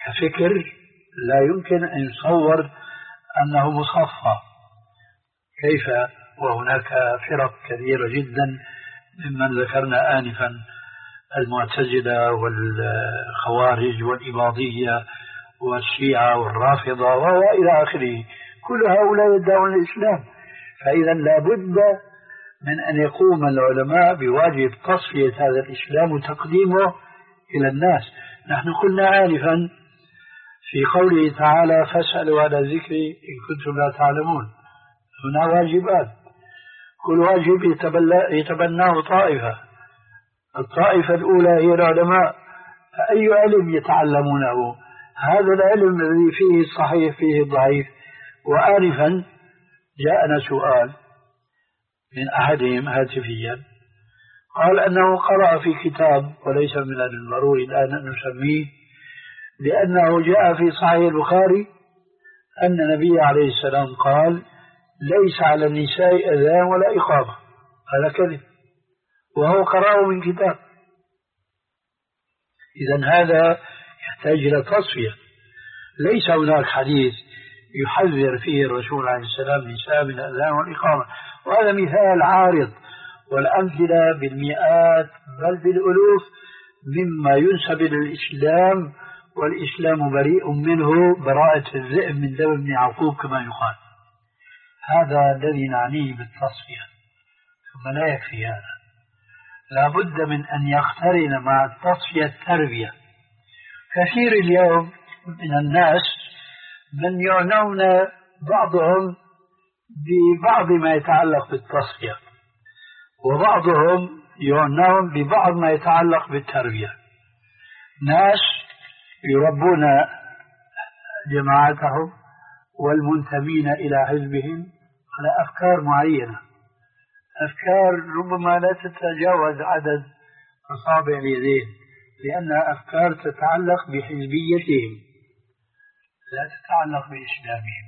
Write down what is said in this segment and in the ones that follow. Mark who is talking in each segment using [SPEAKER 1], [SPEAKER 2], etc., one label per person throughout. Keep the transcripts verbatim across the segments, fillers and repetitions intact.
[SPEAKER 1] كفكر لا يمكن أن يصور أنه مصفى. كيف وهناك فرق كثيرة جدا ممن ذكرنا آنفا، المعتزلة والخوارج والإباضية والشيعة والرافضة وإلى آخره، كل هؤلاء يدعون الإسلام. فإذا لا بد من أن يقوم العلماء بواجب تصفية هذا الإسلام وتقديمه إلى الناس. نحن قلنا آنفا في قوله تعالى فاسألوا على الذكر إن كنتم لا تعلمون، هنا واجبات، كل واجب يتبناه طائفة، الطائفة الأولى هي العلماء، فأي علم يتعلمونه؟ هذا العلم الذي فيه الصحيح فيه الضعيف. وآنفا جاءنا سؤال من أحدهم هاتفيا قال أنه قرأ في كتاب، وليس من الضروري الآن أن نسميه، لأنه جاء في صحيح البخاري أن النبي عليه السلام قال ليس على النساء أذان ولا إقامة. هذا كذب، وهو قرأه من كتاب. إذن هذا يحتاج إلى تصفية. ليس هناك حديث يحذر فيه الرسول عليه السلام النساء من الأذان والإقامة، وهذا مثال عارض، والأمثلة بالمئات بل بالألوف مما ينسب للإسلام، والإسلام بريء منه براءة الذئب من دم ابن يعقوب كما يقال. هذا الذي نعنيه بالتصفية. ثم لا يكفي هذا، لا بد من أن يقترن مع التصفية التربية. كثير اليوم من الناس من يعنون بعضهم ببعض ما يتعلق بالتصفية، وبعضهم يعنون ببعض ما يتعلق بالتربية. ناس يربون جماعتهم والمنتمين إلى حزبهم على أفكار معينة، أفكار ربما لا تتجاوز عدد أصابع اليدين، لأنها أفكار تتعلق بحزبيتهم لا تتعلق بإسلامهم،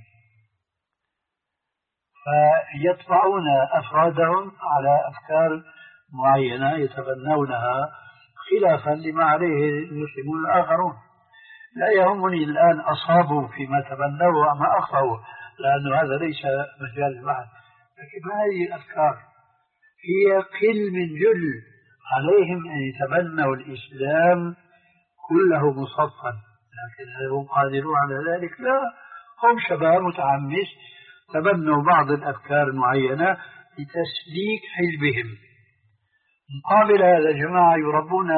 [SPEAKER 1] فيطبعون أفرادهم على أفكار معينة يتبنونها خلافا لما عليه المسلمون الآخرون. لا يهمني الآن أصابوا فيما تبنوا أما أخطأوا، لأن هذا ليس مجال البحث، لكن هذه الأفكار هي قل من جل. عليهم أن يتبنوا الإسلام كله مصفا، لكن هل هم قادرون على ذلك؟ لا، هم شباب متحمس تبنوا بعض الأفكار المعينة لتسليك حزبهم. مقابل هذا جماعة يربون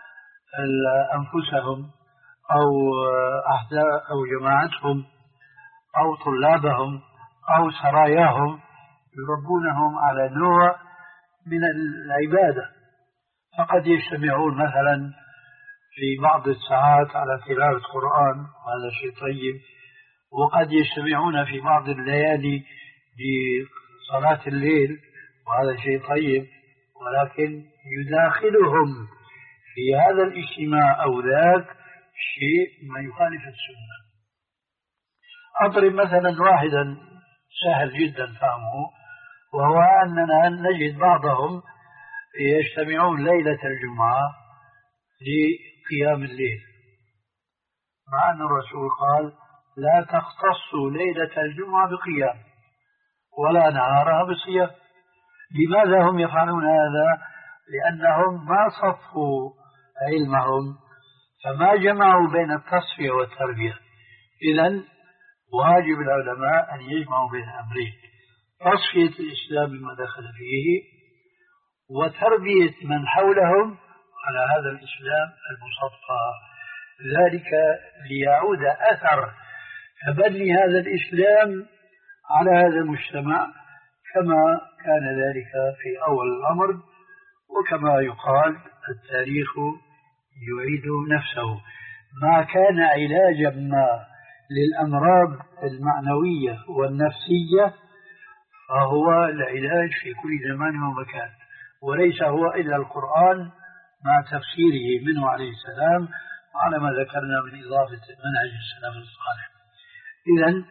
[SPEAKER 1] أنفسهم أو أحزاب أو جماعتهم أو طلابهم أو سراياهم، يربونهم على نوع من العبادة، فقد يجتمعون مثلا في بعض الساعات على تلاوة القرآن، وهذا شيء طيب، وقد يجتمعون في بعض الليالي لصلاة الليل، وهذا شيء طيب، ولكن يداخلهم في هذا الاجتماع أو ذاك شيء ما يخالف السنة. أضرب مثلا واحدا سهل جدا فهمه، وهو أننا نجد بعضهم يجتمعون ليلة الجمعة لقيام الليل، مع أن الرسول قال لا تختصوا ليلة الجمعة بقيام ولا نهارها بصيام. لماذا هم يفعلون هذا؟ لأنهم ما صفوا علمهم، فما جمعوا بين التصفية والتربية. إذن واجب العلماء أن يجمعوا بين أمرين: تصفية الإسلام بما دخل فيه، وتربية من حولهم على هذا الإسلام المصفى، ذلك ليعود أثر تبني هذا الإسلام على هذا المجتمع كما كان ذلك في أول الأمر، وكما يقال التاريخ يعيد نفسه. ما كان علاجا ما للأمراض المعنوية والنفسية فهو العلاج في كل زمان ومكان، وليس هو إلا القرآن مع تفسيره منه عليه السلام، وعلى ما ذكرنا من إضافة منهج السلام الصالح. إذن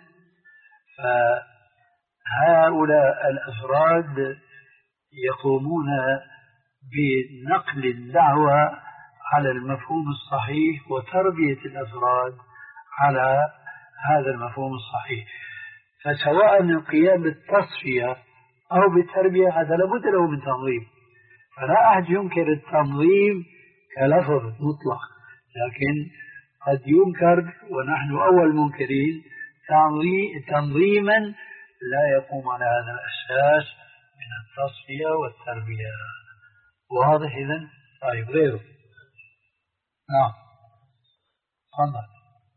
[SPEAKER 1] فهؤلاء الأفراد يقومون بنقل الدعوة على المفهوم الصحيح وتربية الأفراد على هذا المفهوم الصحيح. فسواء القيام بالتصفية أو بالتربية هذا لابد له من تنظيم، فلا أحد ينكر التنظيم كلفظ مطلق، لكن قد ينكر ونحن أول منكرين تنظيما لا يقوم على هذا الأساس من التصفية والتربية. واضح إذن؟ طيب غيره. نعم تفضل.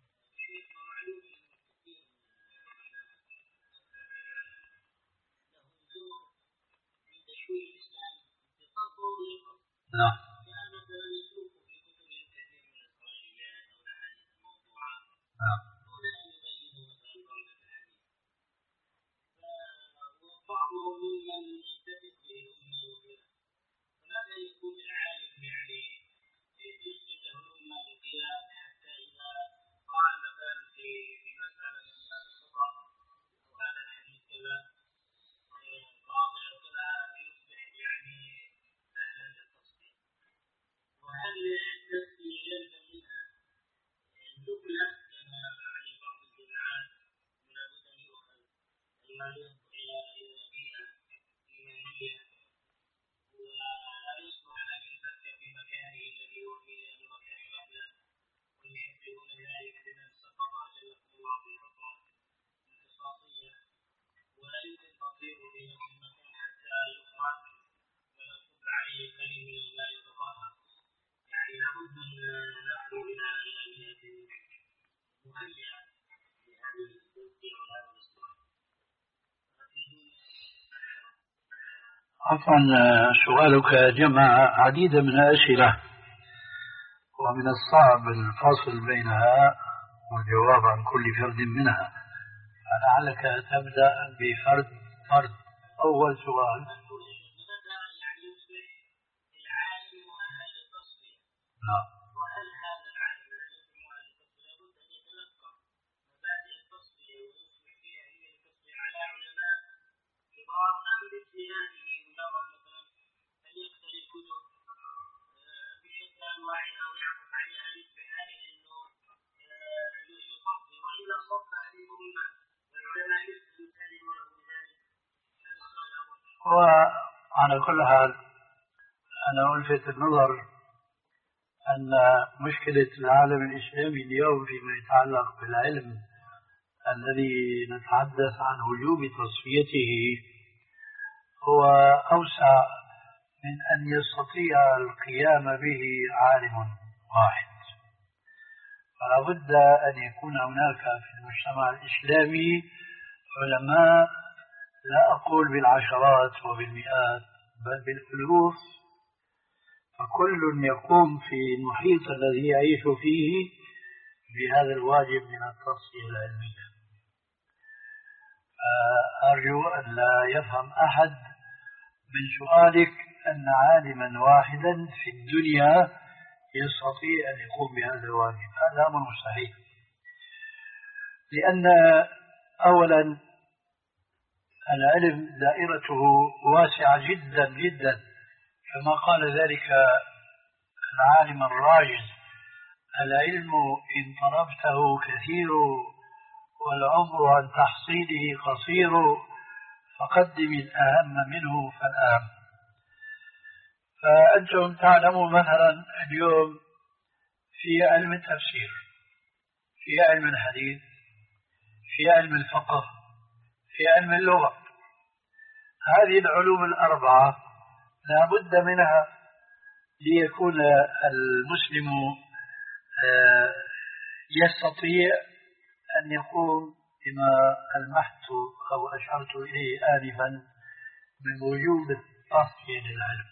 [SPEAKER 1] نعم نعم عفوا، سؤالك جمع عديد من الأسئلة ومن الصعب الفصل بينها والجواب عن كل فرد منها، فلعلك تبدأ بفرد فرد. أول سؤال نعم.
[SPEAKER 2] وهل هذا العالم الذي يسمى التصفية لابد أن يتلقى مبادئ التصفية ويصبح فيها هي التصفية على علماء كبار أم باجتهاده مجرد مثلا أن يقتري الكتب بشكل أنواعها ويعرف عليها باجتهاده أنه يصفي وإلا صف هذه الأمة والعلماء يسلمون له بذلك.
[SPEAKER 1] وعلى كل حال أنا ألفت النظر أن مشكلة العالم الإسلامي اليوم فيما يتعلق بالعلم الذي نتحدث عن وجوب تصفيته هو أوسع من أن يستطيع القيام به عالم واحد، فلا بد أن يكون هناك في المجتمع الإسلامي علماء، لا أقول بالعشرات وبالمئات بل بالألوف، فكل يقوم في المحيط الذي يعيش فيه بهذا الواجب من التصفية العلمية. أرجو أن لا يفهم أحد من سؤالك أن عالما واحدا في الدنيا يستطيع أن يقوم بهذا الواجب، هذا أمر مستحيل، لأن أولا العلم دائرته واسعة جدا جدا، كما قال ذلك العالم الراجز: العلم إن طلبته كثير والعمر عن تحصيله قصير، فقدم الأهم منه فالأهم. فأنتم تعلمون مثلا اليوم في علم التفسير، في علم الحديث، في علم الفقه، في علم اللغة، هذه العلوم الأربعة لا بد منها ليكون المسلم يستطيع أن يقوم بما ألمحت أو أشرت إليه آنفا من وجوب التصفية للعلم.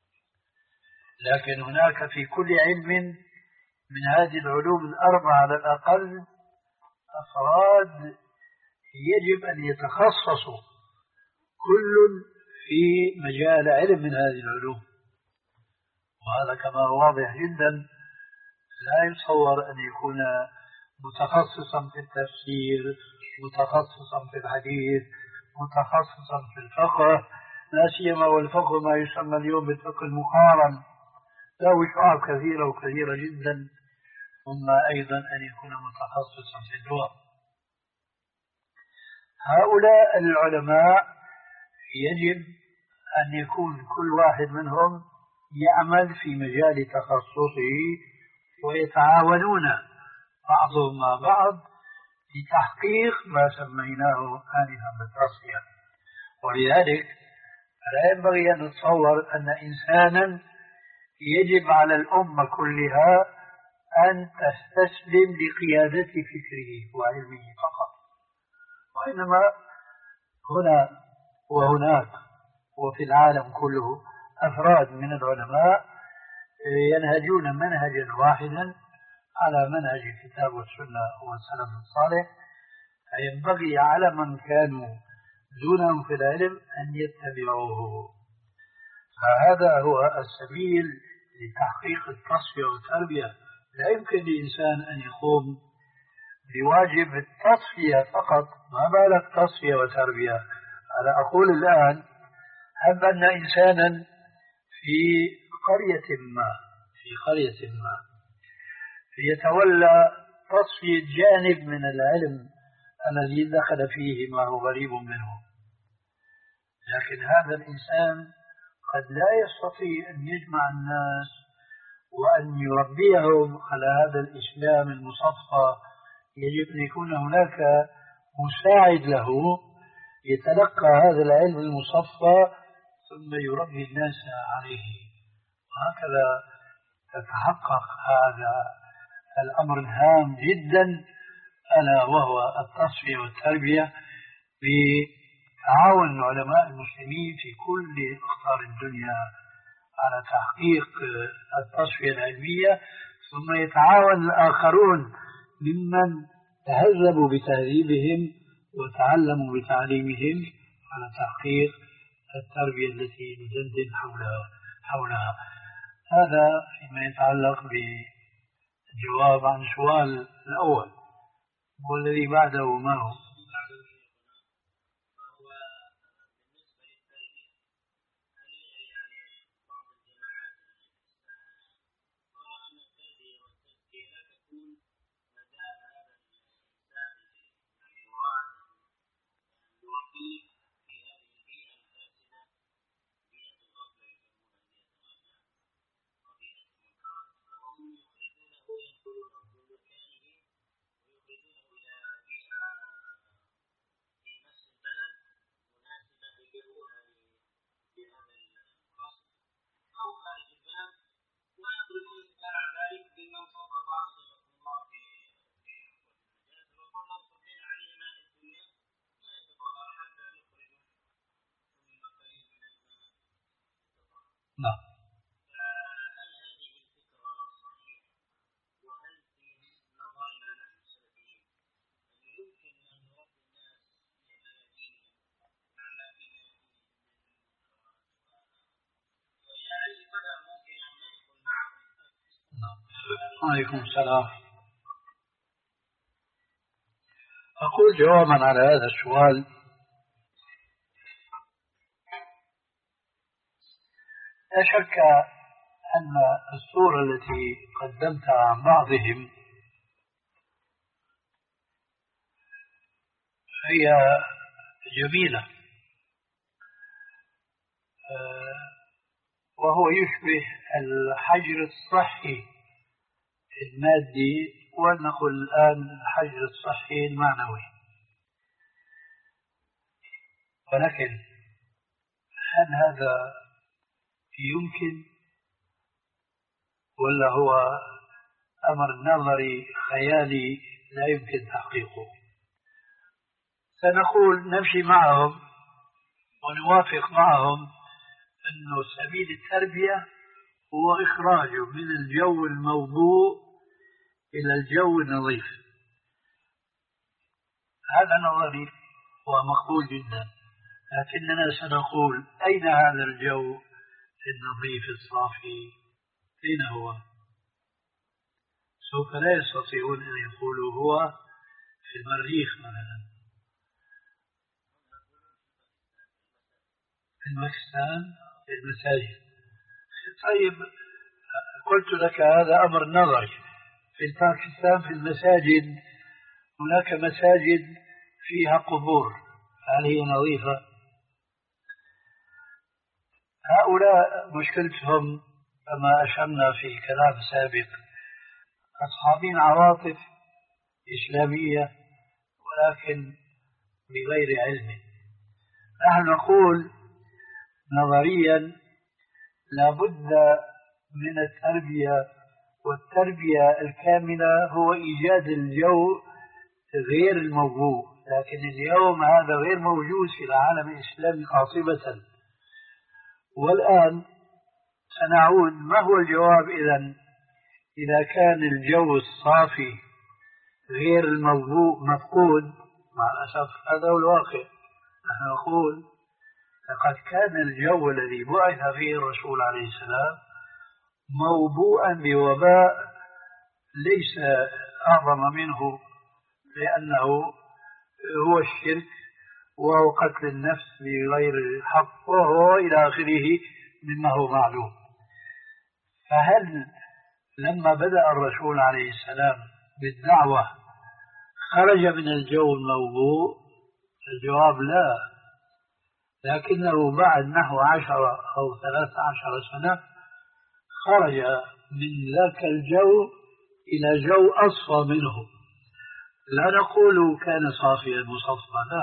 [SPEAKER 1] لكن هناك في كل علم من هذه العلوم الأربعة على الأقل أفراد يجب أن يتخصصوا كل في مجال علم من هذه العلوم، وهذا كما واضح جدا لا يتصور أن يكون متخصصا في التفسير، متخصصا في الحديث، متخصصا في الفقه، لا سيما والفقه ما يسمى اليوم بالفقه المقارن، له شعاب كثيرة وكثيرة جدا، ثم أيضا أن يكون متخصصا في الدواء. هؤلاء العلماء يجب أن يكون كل واحد منهم يعمل في مجال تخصصه ويتعاونون بعضهم مع بعض لتحقيق ما سميناه آنفا بالتصفية. ولذلك لا ينبغي أن نتصور أن إنسانا يجب على الأمة كلها أن تستسلم لقيادة فكره وعلمه فقط، وإنما هنا وهناك وفي العالم كله أفراد من العلماء ينهجون منهجا واحدا على منهج الكتاب والسنة والسلف الصالح، فينبغي على من كانوا دونهم في العلم أن يتبعوه. فهذا هو السبيل لتحقيق التصفية والتربية. لا يمكن لإنسان أن يقوم بواجب التصفية فقط، ما بالك تصفية وتربية. أنا أقول الآن هب أن إنسانا في قرية ما في قرية ما يتولى تصفية جانب من العلم الذي دخل فيه ما هو غريب منه، لكن هذا الإنسان قد لا يستطيع أن يجمع الناس وأن يربيهم على هذا الإسلام المصفى. يجب أن يكون هناك مساعد له يتلقى هذا العلم المصفى ثم يربي الناس عليه، وهكذا تتحقق هذا الأمر الهام جدا، ألا وهو التصفية والتربية بتعاون علماء المسلمين في كل أقطار الدنيا على تحقيق التصفية العلمية، ثم يتعاون الآخرون ممن تهذبوا بتهذيبهم وتعلموا بتعليمهم على تحقيق التربية التي ندندن حولها حولها هذا فيما يتعلق بالجواب عن السؤال الأول. والذي بعده ما هو؟ نعم. عليكم السلام. أقول جوابا على هذا السؤال: لا شك أن الصورة التي قدمتها عن بعضهم هي جميلة، وهو يشبه الحجر الصحي المادي، ونقول الآن الحجر الصحي المعنوي. ولكن هل هذا يمكن ولا هو أمر نظري خيالي لا يمكن تحقيقه؟ سنقول نمشي معهم ونوافق معهم أنه سبيل التربية هو إخراجه من الجو الموبوء إلى الجو النظيف. هذا نظري ومقبول جدا، لكننا سنقول أين هذا الجو النظيف الصافي؟ أين هو؟ سوف لا يستطيعون أن يقولوا هو في المريخ مثلا، في باكستان، في المساجد. طيب، قلت لك هذا أمر نظري، في باكستان في المساجد هناك مساجد فيها قبور، هل هي نظيفة؟ هؤلاء مشكلتهم كما أشرنا في كلام سابق أصحابين عواطف إسلامية ولكن بغير علم. نحن نقول نظريا لابد من التربية، والتربية الكاملة هو إيجاد الجو غير الموجود، لكن اليوم هذا غير موجود في العالم الإسلامي قاطبة. والآن سنعود، ما هو الجواب إذن إذا كان الجو الصافي غير الموضوع مفقود؟ مع الأسف هذا هو الواقع. نحن نقول لقد كان الجو الذي بعث فيه الرسول عليه السلام موبوءا بوباء ليس أعظم منه، لأنه هو الشرك وهو قتل النفس بغير الحق وهو إلى آخره مما هو معلوم. فهل لما بدأ الرسول عليه السلام بالدعوة خرج من الجو الموضوع؟ الجواب لا، لكنه بعد نحو عشرة أو ثلاث عشر سنة خرج من ذاك الجو إلى جو أصفى منه. لا نقول كان صافيا مصفى، لا،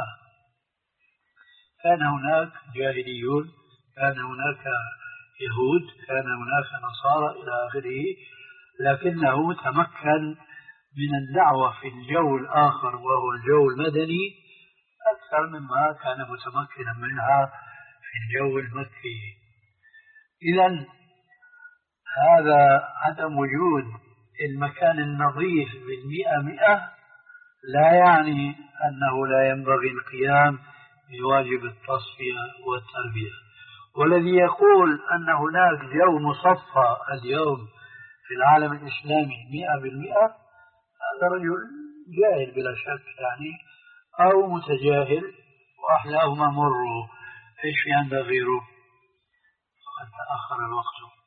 [SPEAKER 1] كان هناك جاهليون، كان هناك يهود، كان هناك نصارى إلى آخره، لكنه تمكن من الدعوة في الجو الآخر وهو الجو المدني أكثر مما كان متمكنا منها في الجو المكي. إذن هذا عدم وجود المكان النظيف بالمئة مئة لا يعني أنه لا ينبغي القيام بواجب التصفية والتربية. والذي يقول أن هناك جو مصفى اليوم في العالم الإسلامي مئة بالمئة هذا رجل جاهل بلا شك يعني، أو متجاهل وأحلاهما مروا، إيش في عند غيره؟ فقد تأخر الوقت.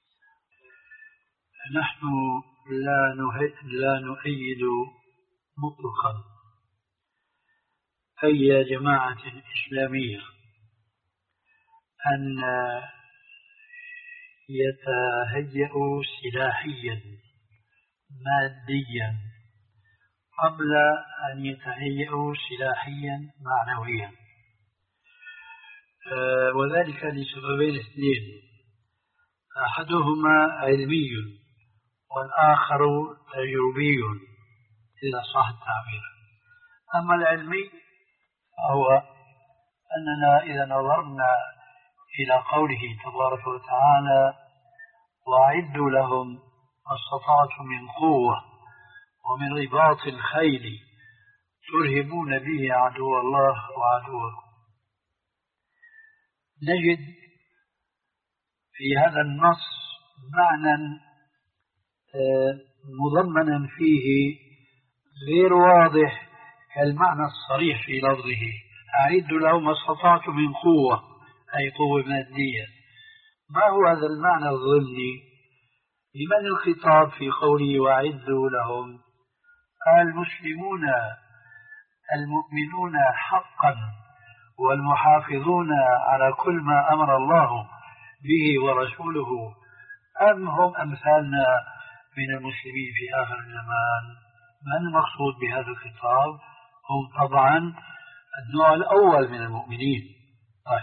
[SPEAKER 1] نحن لا لا نؤيد مطلقا أي جماعة إسلامية أن يتهيئوا سلاحيا ماديا قبل أن يتهيئوا سلاحيا معنويا، وذلك لسببين اثنين: أحدهما علمي والآخر تجربي إذا صح التعبير. أما العلمي هو أننا إذا نظرنا إلى قوله تبارك وتعالى: وأعدوا لهم ما استطعتم من قوة ومن رباط الخيل ترهبون به عدو الله وعدوكم، نجد في هذا النص معنى مضمنا فيه غير واضح كالمعنى الصريح في لفظه: أعدوا لهم ما استطعتم من قوة، أي قوة مادية. ما هو هذا المعنى الضمني؟ لمن الخطاب في قوله وأعدوا لهم؟ المسلمون المؤمنون حقا والمحافظون على كل ما أمر الله به ورسوله، أم هم أمثالنا من المسلمين في آخر الزمان؟ من المقصود بهذا الخطاب؟ هم طبعا النوع الأول من المؤمنين. طيب.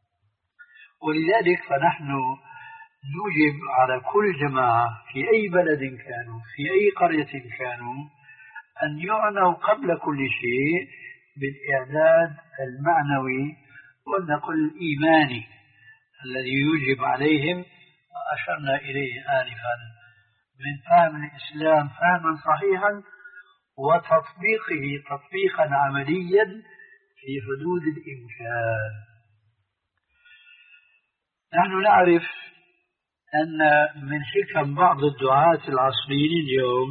[SPEAKER 1] ولذلك فنحن نوجب على كل جماعة في أي بلد كانوا في أي قرية كانوا أن يعنوا قبل كل شيء بالإعداد المعنوي ولنقل الإيماني الذي يوجب عليهم، وأشرنا إليه آنفا، من فهم الإسلام فهما صحيحا وتطبيقه تطبيقا عمليا في حدود الإمكان. نحن نعرف أن من حكم بعض الدعاة العصريين اليوم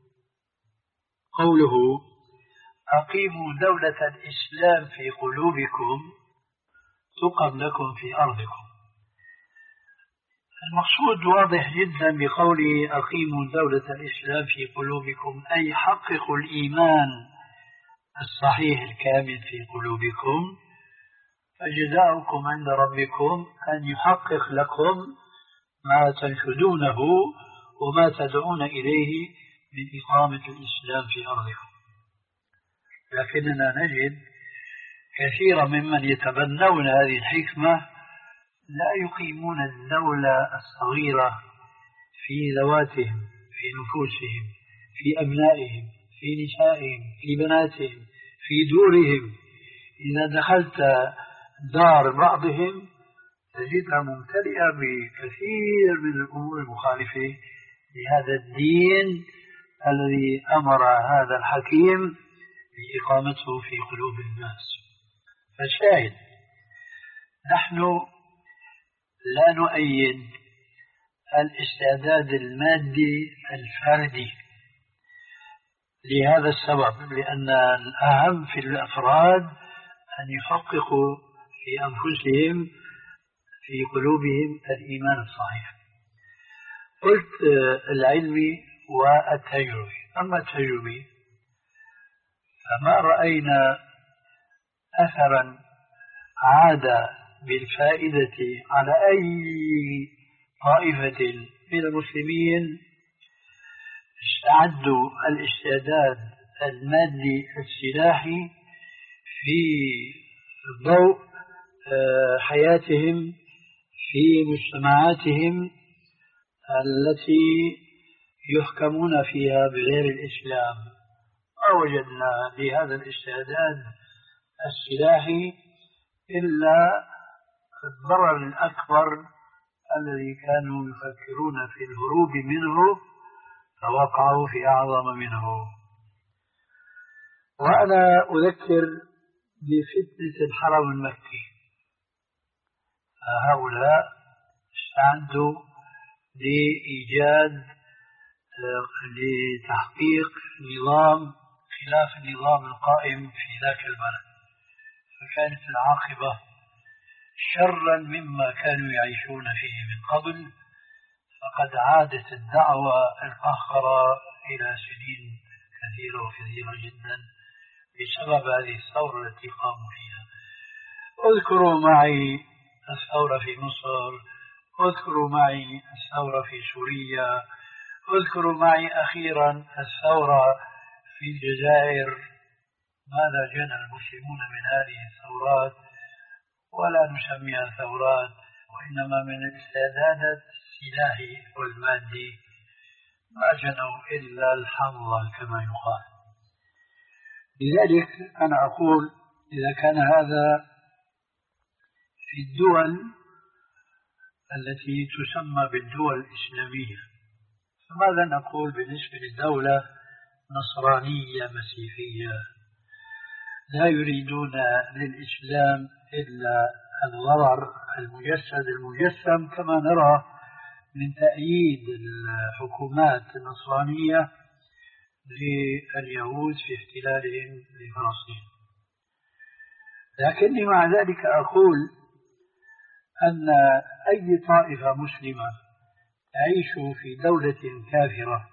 [SPEAKER 1] قوله: أقيموا دولة الإسلام في قلوبكم تقم لكم في أرضكم. المقصود واضح جدا بقوله أقيموا دولة الإسلام في قلوبكم، أي حققوا الإيمان الصحيح الكامل في قلوبكم، فجزاؤكم عند ربكم أن يحقق لكم ما تنشدونه وما تدعون إليه من إقامة الإسلام في أرضكم. لكننا نجد كثيرا ممن يتبنون هذه الحكمة لا يقيمون الدولة الصغيرة في ذواتهم، في نفوسهم، في أبنائهم، في نسائهم، في بناتهم، في دورهم. إذا دخلت دار بعضهم تجدها ممتلئة بكثير من الأمور المخالفة لهذا الدين الذي أمر هذا الحكيم بإقامته في قلوب الناس. فالشاهد نحن لا نؤيد الاستعداد المادي الفردي لهذا السبب، لأن الأهم في الأفراد أن يحققوا في أنفسهم في قلوبهم الإيمان الصحيح. قلت العلمي والتجربي. أما التجربي فما رأينا أثرا عاد بالفائدة على أي طائفة من المسلمين استعدوا الاستعداد المادي السلاحي في ضوء حياتهم في مجتمعاتهم التي يحكمون فيها بغير الإسلام. ما وجدنا لهذا الاستعداد السلاحي إلا الضرر الأكبر الذي كانوا يفكرون في الهروب منه فوقعوا في أعظم منه. وأنا أذكر بفتنة الحرم المكي، هؤلاء استعدوا لإيجاد لتحقيق نظام خلاف النظام القائم في ذاك البلد، فكانت العاقبة شرا مما كانوا يعيشون فيه من قبل، فقد عادت الدعوة القاهرة إلى سنين كثيرة وكثيرة جدا بسبب هذه الثورة التي قاموا فيها. اذكروا معي الثورة في مصر، اذكروا معي الثورة في سوريا، اذكروا معي أخيرا الثورة في الجزائر. ماذا جنى المسلمون من هذه الثورات؟ ولا نسميها ثورات، وإنما من الاستعدادات السلاحي والمادي ما جنوا إلا الحمض كما يقال. لذلك أنا أقول إذا كان هذا في الدول التي تسمى بالدول الإسلامية، فماذا نقول بالنسبة للدولة نصرانية مسيحية لا يريدون للإسلام إلا الضرر المجسد المجسم، كما نرى من تأييد الحكومات النصرانية لليهود في احتلالهم لفلسطين. لكني مع ذلك أقول أن أي طائفة مسلمة تعيش في دولة كافرة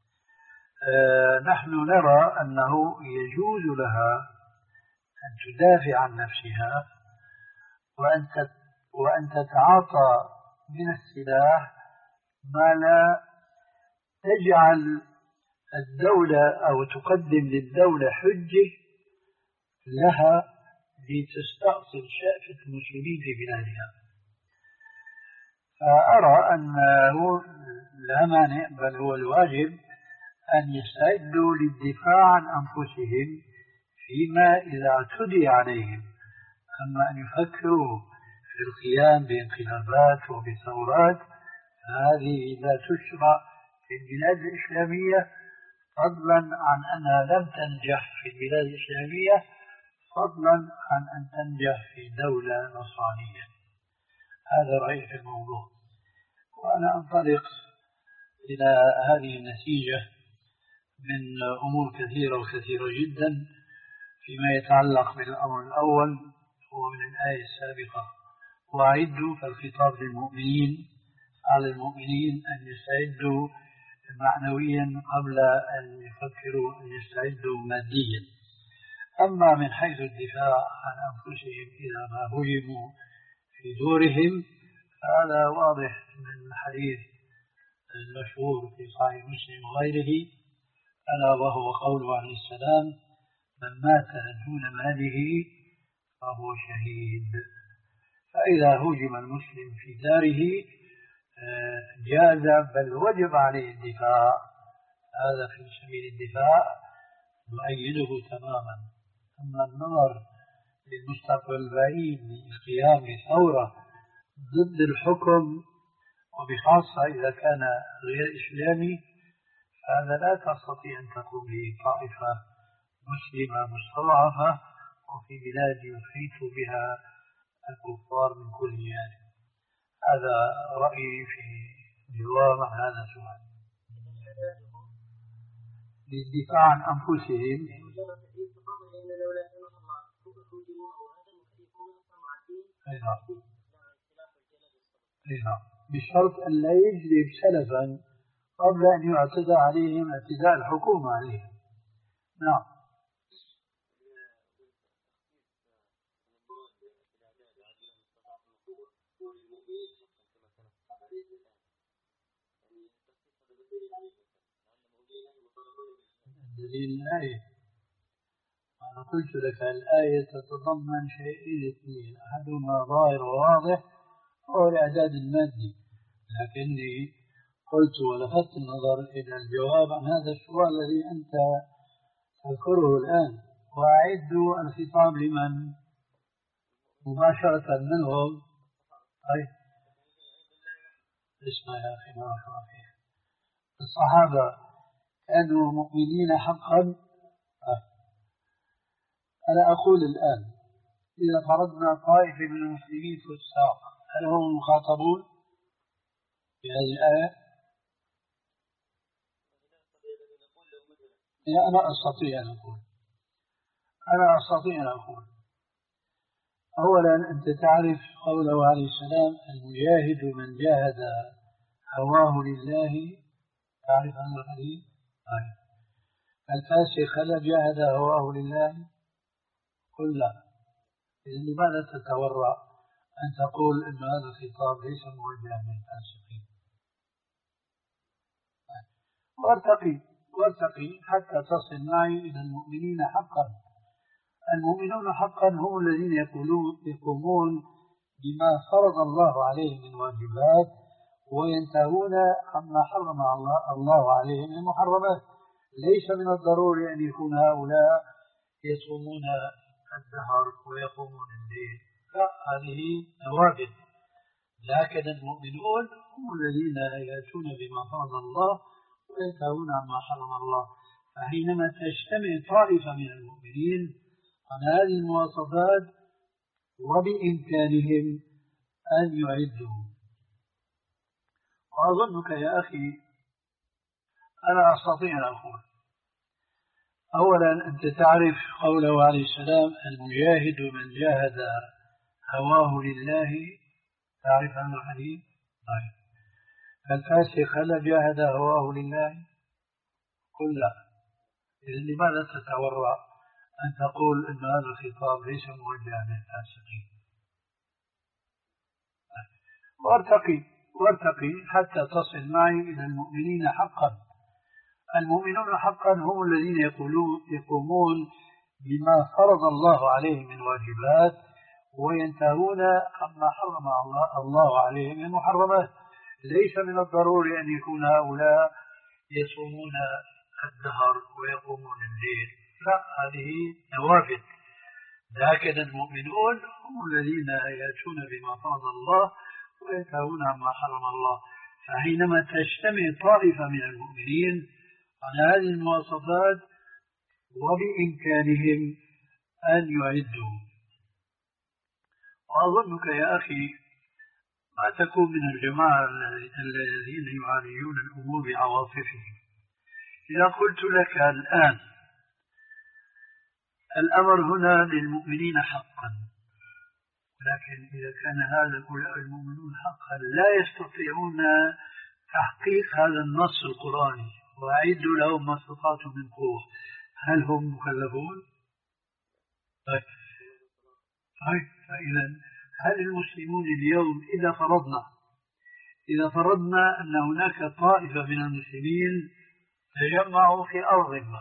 [SPEAKER 1] نحن نرى أنه يجوز لها أن تدافع عن نفسها وأن وأن تتعاطى من السلاح ما لا تجعل الدولة أو تقدم للدولة حجة لها لتستأصل شأفة المسلمين في بلادها. فأرى أنه لا مانع بل هو الواجب أن يستعدوا للدفاع عن أنفسهم فيما إذا اعتدي عليهم. أما أن يفكروا في القيام بانقلابات وبثورات هذه لا تشرع في البلاد الإسلامية، فضلا عن أنها لم تنجح في البلاد الإسلامية، فضلا عن أن تنجح في دولة نصرانية. هذا رأيي في الموضوع، وأنا أنطلق إلى هذه النتيجة من أمور كثيرة وكثيرة جدا فيما يتعلق بالأمر الأول هو من الآية السابقة: وأعدوا، فالخطاب للمؤمنين، على المؤمنين أن يستعدوا معنويا قبل أن يفكروا أن يستعدوا ماديا. أما من حيث الدفاع عن أنفسهم إذا ما هجموا في دورهم فهذا واضح من الحديث المشهور في صحيح مسلم وغيره، ألا وهو قوله عليه السلام: من مات دون ماله فهو شهيد. فإذا هجم المسلم في داره جاز بل وجب عليه الدفاع، هذا في سبيل الدفاع نؤيده تماما. أما النظر للمستقبل البعيد للقيام بثورة ضد الحكم وبخاصة إذا كان غير إسلامي فهذا لا تستطيع أن تقوم به طائفة مسلمة مستضعفة وفي بلاد يحيط بها الكفار من كل جانب. هذا رأيي في جواب هذا السؤال. للدفاع عن أنفسهم بشرط أن لا يجلب سلفا قبل أن يعتدى عليهم اعتداء الحكومة عليهم. نعم. دليل الآية، أنا قلت لك الآية تتضمن شيئين اثنين، أحدهما ظاهر وواضح هو الإعداد المادي، لكني قلت ولفت النظر إلى الجواب عن هذا السؤال الذي أنت تذكره الآن، وأعدوا الخطاب لمن مباشرة منهم. طيب اسمع يا أخي ما شاء فيه، الصحابة كانوا مؤمنين حقا. أنا أقول الآن إذا فرضنا طائفة من المسلمين في الساق هل هم مخاطبون بهذه الآية؟ أنا أستطيع أن أقول أنا أستطيع أن أقول أولا أنت تعرف قوله عليه السلام: المجاهد من جاهد هواه لله. تعرف هذا الحديث؟ الفاسق هل جاهد هواه لله؟ قل لا. إذن لماذا تتورع أن تقول أن هذا الخطاب ليس موجها للفاسقين؟ وارتقي وارتقي حتى تصل معي إلى المؤمنين حقا. المؤمنون حقا هم الذين يقولون يقومون بما فرض الله عليهم من واجبات وينتهون عما حرم الله عليهم من محرمات. ليس من الضروري أن يكون هؤلاء يصومون الدهر ويقومون الليل، لا، هذه نوافل. لكن المؤمنون هم الذين يأتون بما فرض الله وينتهون عما حرم الله. فحينما تجتمع طائفة من المؤمنين على هذه المواصفات وبإمكانهم أن يعدوا. وأظنك يا أخي أنا أستطيع أن أقول أولا أنت تعرف قوله عليه السلام: المجاهد من جاهد هواه لله. تعرف هذا الحديث؟ طيب الفاسق هل جاهد هواه لله؟ قل لا. إذن لماذا تتورع أن تقول أن هذا الخطاب ليس موجها للفاسقين؟ وارتقي وارتقي حتى تصل معي إلى المؤمنين حقا. المؤمنون حقا هم الذين يقولون يقومون بما فرض الله عليهم من واجبات وينتهون عما حرم الله عليهم من محرمات. ليس من الضروري أن يكون هؤلاء يصومون الدهر ويقومون الليل، لا، هذه نوافل. لكن المؤمنون هم الذين يأتون بما فرض الله وينتهون عما حرم الله. فحينما تجتمع طائفة من المؤمنين على هذه المواصفات وبإمكانهم أن يعدوا. وأظنك يا أخي ما تكون من الجماعة الذين يعالجون الأمور بعواطفهم. إذا قلت لك الآن الأمر هنا للمؤمنين حقا، لكن إذا كان هؤلاء المؤمنون حقا لا يستطيعون تحقيق هذا النص القرآني وأعدوا لهم ما استطعتم من قوة، هل هم مكلفون؟ طيب طيب فإذا هل المسلمون اليوم إذا فرضنا إذا فرضنا أن هناك طائفة من المسلمين تجمعوا في أرض ما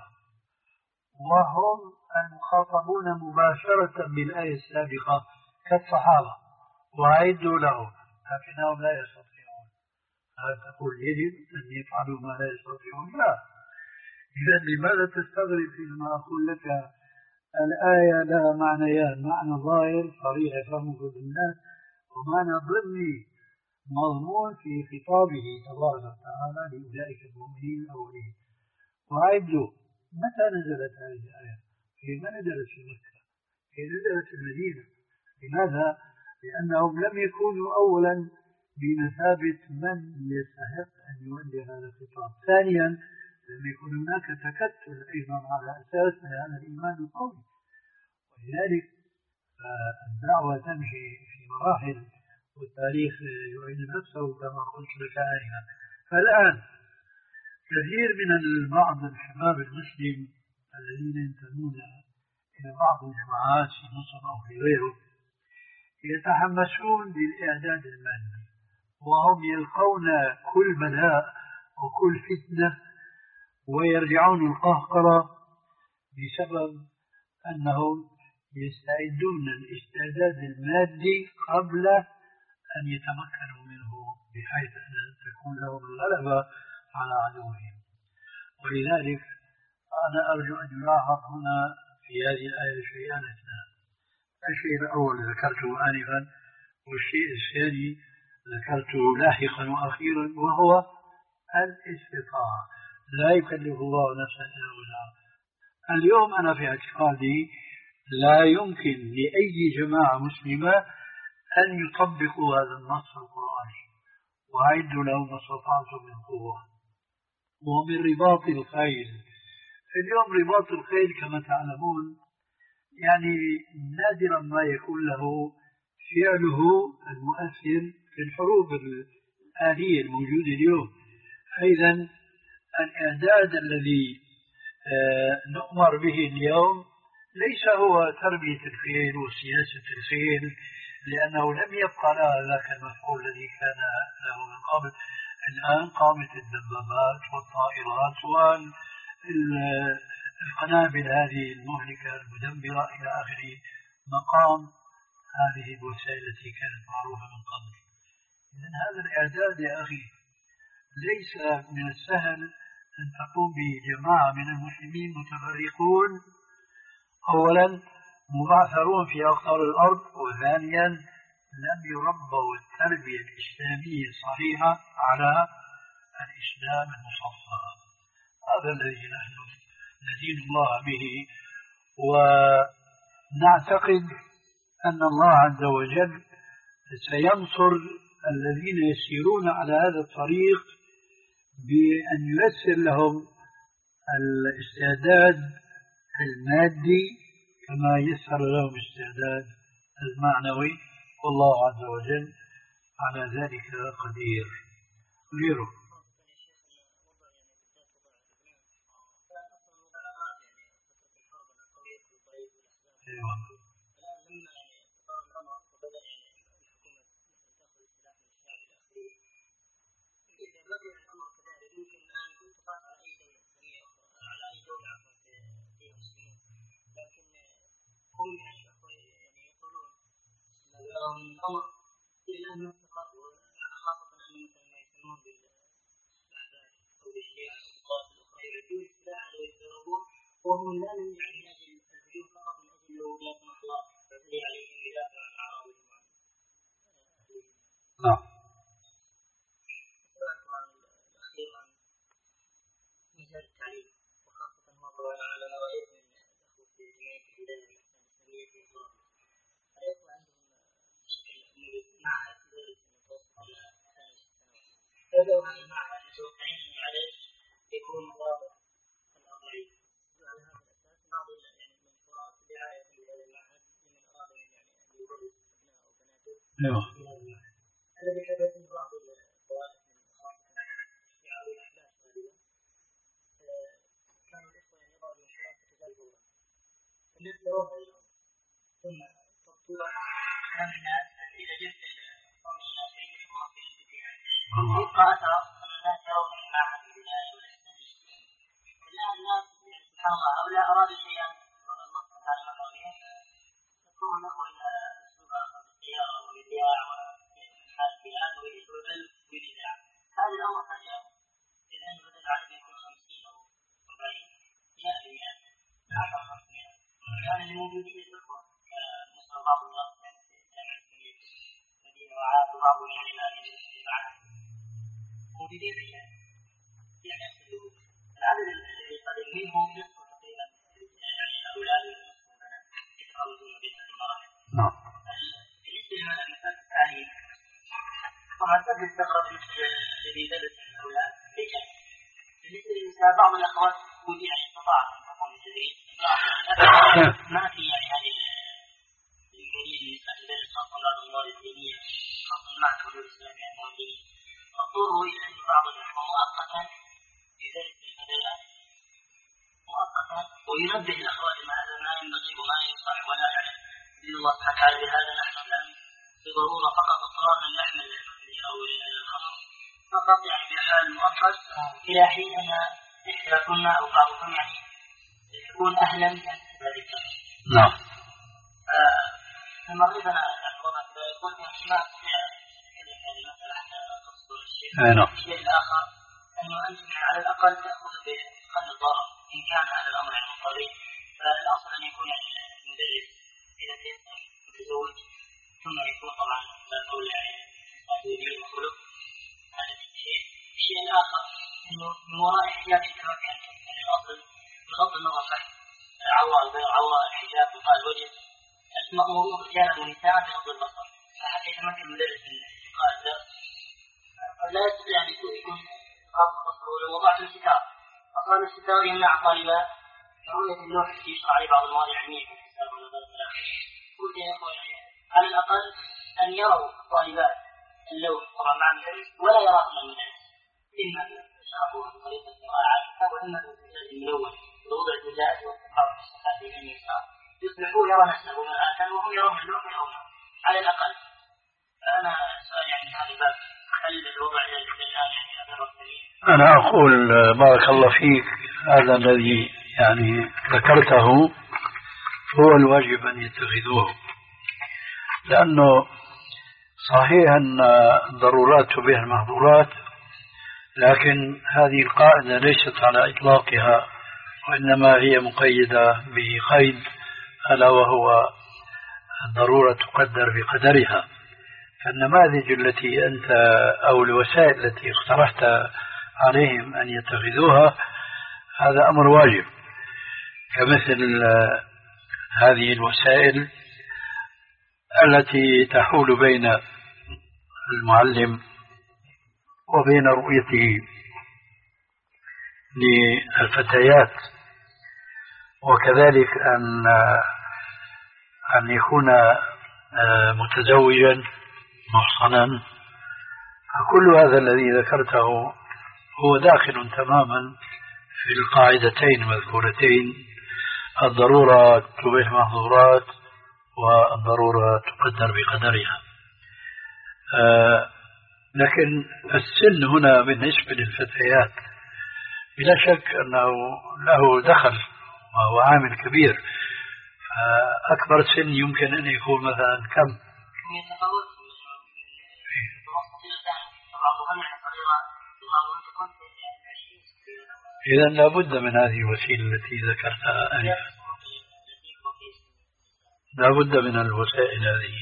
[SPEAKER 1] وهم المخاطبون مباشرة بالآية السابقة كالصحابة وأعدوا لهم، لكنهم لا يستطيعون، هل تقول يجب أن يفعلوا ما لا يستطيعون؟ لا. إذا لماذا تستغرب حينما أقول لك الآية لها معنيان، معنى ظاهر صريح يفهمه كل الناس، ومعنى ضمني مضمون في خطابه تبارك وتعالى لأولئك المؤمنين الأولين. وأعدوا، متى نزلت هذه الآية؟ فيما نزلت في مكة، في نزلت في المدينة. لماذا؟ لأنهم لم يكونوا أولا بمثابة من يستحق أن يوجه هذا الخطاب. ثانيا لم يكن هناك تكتل أيضا على أساس هذا الإيمان القوي، ولذلك الدعوة تمشي في مراحل والتاريخ يعيد نفسه كما قلت لك آنفا. فالآن كثير من بعض الشباب المسلم الذين ينتمون إلى بعض الجماعات في مصر أو في غيره يتحمسون للإعداد المادي، وهم يلقون كل بلاء وكل فتنة ويرجعون القهقرة بسبب أنهم يستعدون الاستعداد المادي قبل أن يتمكنوا منه بحيث أن تكون لهم الغلبة على عدوهم. ولذلك أنا أرجو أن يلاحظ هنا في هذه الآية شيئان اثنان. الشيء الأول ذكرته آنفا، والشيء الثاني ذكرته لاحقا وأخيرا، وهو الاستطاعة. لا يكلف الله نفسا إلا وسعها. اليوم أنا في اعتقادي لا يمكن لأي جماعة مسلمة أن يطبقوا هذا النص القرآني وأعدوا لهم ما استطعتم من قوة. ومن رباط الخيل، اليوم رباط الخيل كما تعلمون يعني نادرا ما يكون له فعله المؤثر في الحروب الآلية الموجودة اليوم. أيضا الإعداد الذي نؤمر به اليوم ليس هو تربية الخيل وسياسة الخيل، لأنه لم يبقى لها ذاك المفعول الذي كان له من قبل. الآن قامت الدبابات والطائرات والقنابل هذه المهلكة المدمرة إلى آخر مقام هذه الوسائل التي كانت معروفة من قبل. إذن هذا الإعداد يا أخي ليس من السهل أن تقوم بجماعة من المسلمين متفرقون، أولا مبعثرون في أقطار الأرض، وثانيا لم يربوا التربية الإسلامية الصحيحة على الإسلام المصفى. هذا الذي نحن ندين الله به، ونعتقد أن الله عز وجل سينصر الذين يسيرون على هذا الطريق بأن ييسر لهم الاستعداد المادي كما يسر لهم الاستعداد المعنوي، والله عز وجل على ذلك قدير. غيره أيوة.
[SPEAKER 2] هم يعني يقولون الأمر إلا أن يتقاطعوا، خاصة أنهم مثلا يسمون بالأحزاب أو بالشيعة أو القوات الأخرى يريدون السلاح ويضربون، وهم لا من يعني أجل الهجوم فقط، من أجل لو لا سمح الله يعتدي عليهم يدافع عن أعراضهم.
[SPEAKER 1] نعم.
[SPEAKER 2] الأخير عن مجال التعليم، وخاصة مرة على ما رأيت من أخوة جمعية الهداية في إصرار. أيضا عندهم بشكل معهد يدرس المتوسط على خمس سنوات. بدأوا هذا المعهد متوقعين أن عليه يكون رابع الأربعين. وعلى هذا الأساس بعض يعني المنشورات دعاية لهذا المعهد لمن أراد يعني أن يدرس أبنائه
[SPEAKER 1] أيوه.
[SPEAKER 2] الذي حدث من بعض الطوائف من أو الأحداث غالبا كانوا الإخوة يضعوا الانحراف تجاهلوا الناس يرون اليوم ثم تطلع أمام الناس إذا جبت قوم الناس يكشفون في الابتداع يبقى أثر أن الناس يرون المعهد البداية والإحسانية الآن الناس سبحان الله أو لا أرادوا شيئا الله تعالى ما قولهم يكون نقول إلى أسلوب آخر السيارة والإذاعة والحاسبات والعلم والإذاعة هذا الأمر حاجة إذا بدل العدد يكون خمسين أو أربعين جاء المئات عشر خمسمائة كان الموجودين الأخوة كمصر بعض الناس مدينة وعاد وبعض يعني لا يجب معه موجودين رجال يعني يصلوا العدد الذي قد منهم نصف تقريبا يعني أولاد يتخرجون بهذه المراحل.
[SPEAKER 1] نعم.
[SPEAKER 2] بالنسبة للمسألة التعليم طبعا قد يستغرب الذي درس الأولاد رجال. بالنسبة للنساء بعض الأخوات ودي يعني استطاعت أن تقوم بالتدريس ما في يعني هذه الجميل النساء الذي خاصة بعض المواد الدينية خاصة مع الحلول الإسلامية الموادية اضطروا إلى أن بعض الأخوة مؤقتا يدرس البدلاء مؤقتا وينبه الأخوات ما هذا ما ينبغي وما يصح ولا يعلم إلا الله سبحانه وتعالى بهذا نحن الآن بضرورة فقط اضطرارا نحمل أو الخمر فقط يعني بحال مؤقت إلى حين أن إحدى كنا أو بعضكم يعني يكون أهلا ذلك.
[SPEAKER 1] نعم.
[SPEAKER 2] ثم أيضا يكون اهتمام هذه المسألة حتى تصدر الشيء. الشيء الآخر أنه أنتم على الأقل تأخذ بقل الضرر إن كان هذا الأمر مضطري فالأصل أن يكون يعني المدرس إذا تيسر متزوج ثم يكون طبعا قول يعني مسؤولين وخلق هذا الشيء. الشيء الآخر أنه من وراء حجاب يتمكن يعني الأصل بغض النظر عن عوار غير عوار الحجاب وقال وجه المأمور رجالا ونساء بغض البصر فحتى يتمكن المدرس من إلقاء الدرس قد لا يستطيع أن يكون غض البصر ولو وضعت الستار أصلا الستار يمنع الطالبات من رؤية اللوح التي يشرع عليه بعض المواضيع العلمية في الكتاب ولا غير ذلك. قلت يا أخوة يعني على الأقل أن يروا الطالبات اللوح طبعا مع المدرس ولا يراه من المدرس إما شرحوه بطريقة قراءة وإما بالمجال الملون بوضع الجزائز والتقاط الصفات بين اليسار يصبحوا يرى نفسه مرآة وهم يرون اللوح يرونه على الأقل. فأنا سؤال يعني هذا الباب هل الوضع الآن يعني أمر السبيل؟
[SPEAKER 1] أنا أقول بارك الله فيك هذا الذي يعني ذكرته هو الواجب أن يتخذوه لأنه صحيح أن الضرورات تبيح المحظورات لكن هذه القاعدة ليست على إطلاقها وإنما هي مقيدة بقيد ألا وهو الضرورة تقدر بقدرها. فالنماذج التي أنت أو الوسائل التي اقترحت عليهم أن يتخذوها هذا أمر واجب كمثل هذه الوسائل التي تحول بين المعلم وبين رؤيته للفتيات وكذلك أن أن يكون متزوجا محصنا. فكل هذا الذي ذكرته هو داخل تماما في القاعدتين المذكورتين الضرورة تبيح محظورات والضرورة تقدر بقدرها. آه لكن السن هنا بالنسبة للفتيات بلا شك أنه له دخل وهو عامل كبير. أكبر سن يمكن أن يكون مثلا كم؟ إذا لابد من هذه الوسيلة التي ذكرتها آنفا، لابد من الوسائل هذه.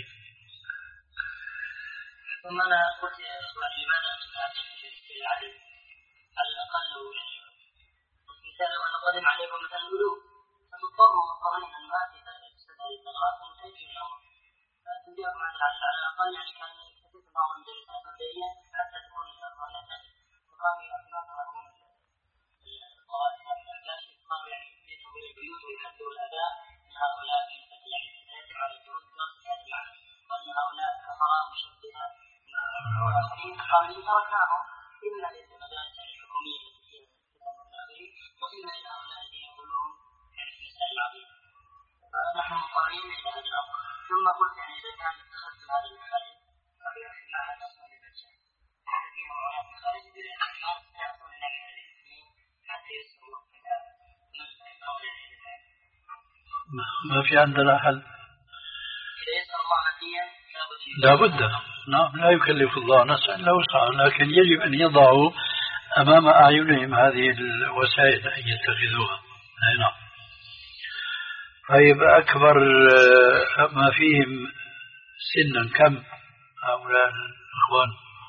[SPEAKER 2] ثم أنا قلت يا إخوان لماذا أنتم أعتقدوا في العدد على الأقل لو مثال لو أنا قدم عليكم مثلا الألوف فتضطروا مضطرين أن ما في هذه الثغرات ومتأكد من الأمر فأنتم جاءكم عن العدد على الأقل يعني كان يستفيد بعض الدراسات مبدئيا حتى تكون الأقوال وقاموا ما تراكم القواعد لا شيء قاموا يعني يدخلوا إلى البيوت ويحدوا الأداء من هؤلاء يعني يجب على الدروس دراسة هذا المعنى وأن هؤلاء كفراء قالوا تركناهم إما للمدارس الحكومية التي هي وإما إلى هؤلاء الذين يقولون يعني في مسائل عظيمة. فنحن مضطرين إلى هذا الأمر. ثم قلت يعني إذا كان اتخذت هذا المخالف ففي معها نصر للمسائل حتى فيها معاناة مخالف بالإعلام ما تأثر لنا من الاثنين حتى يسر الله تعالى من أولى الإعلام.
[SPEAKER 1] ما في عندنا حل.
[SPEAKER 2] إذا يسر الله عافية
[SPEAKER 1] لا بد. نعم لا يكلف الله نفسا إلا وسعها، لكن يجب أن يضعوا أمام أعينهم هذه الوسائل أن يتخذوها. نعم. طيب أكبر ما فيهم سنا كم هؤلاء الإخوان؟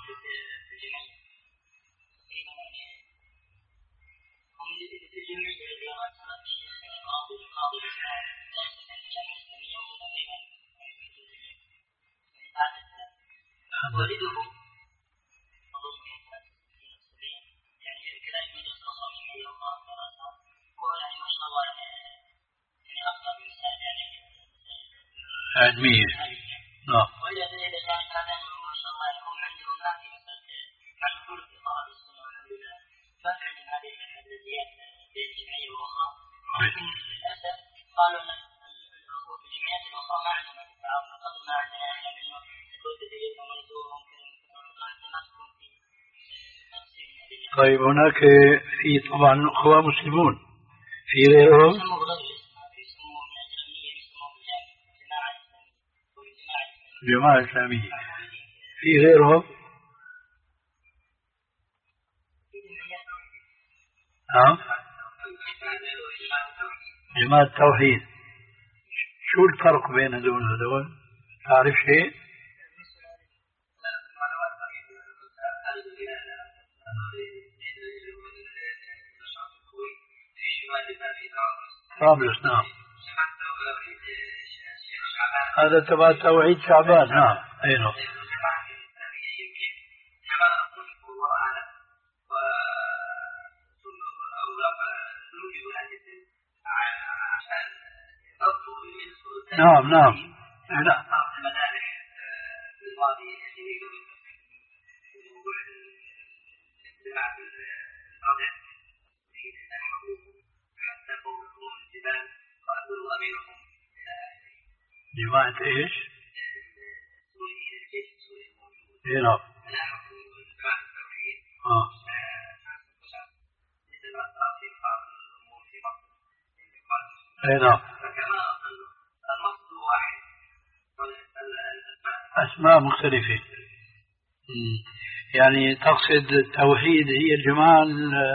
[SPEAKER 2] والده أظن يعني كذلك من يصلح جميع الله دراسة هو يعني ما شاء الله يعني أفضل مثال يعني
[SPEAKER 1] علمية. نعم.
[SPEAKER 2] وإذا إذا كان هذا ما شاء الله هم عندهم ما في مسألة عن كل في طلب السنة والحمد لله ما في عندهم هذه الأبجديات بين الجمعية والأخرى، لكن للأسف قالوا أن الأخوة في الجمعيات الأخرى ما عندهم هذا التعاون فقط ما عندنا إحنا منه
[SPEAKER 1] طيب هناك في طبعا أخوة مسلمون في غيرهم جماعة إسلامية في غيرهم ها جماعة التوحيد. شو الفرق بين هذول وهذول؟ تعرف شيء؟ طابلس. نعم هذا تبع توحيد شعبان. نعم أي نعم. نعم نعم لا. جماعة ايش؟ ايه نعم. اه ايه نعم. اسماء مختلفة. يعني تقصد التوحيد هي الجماعة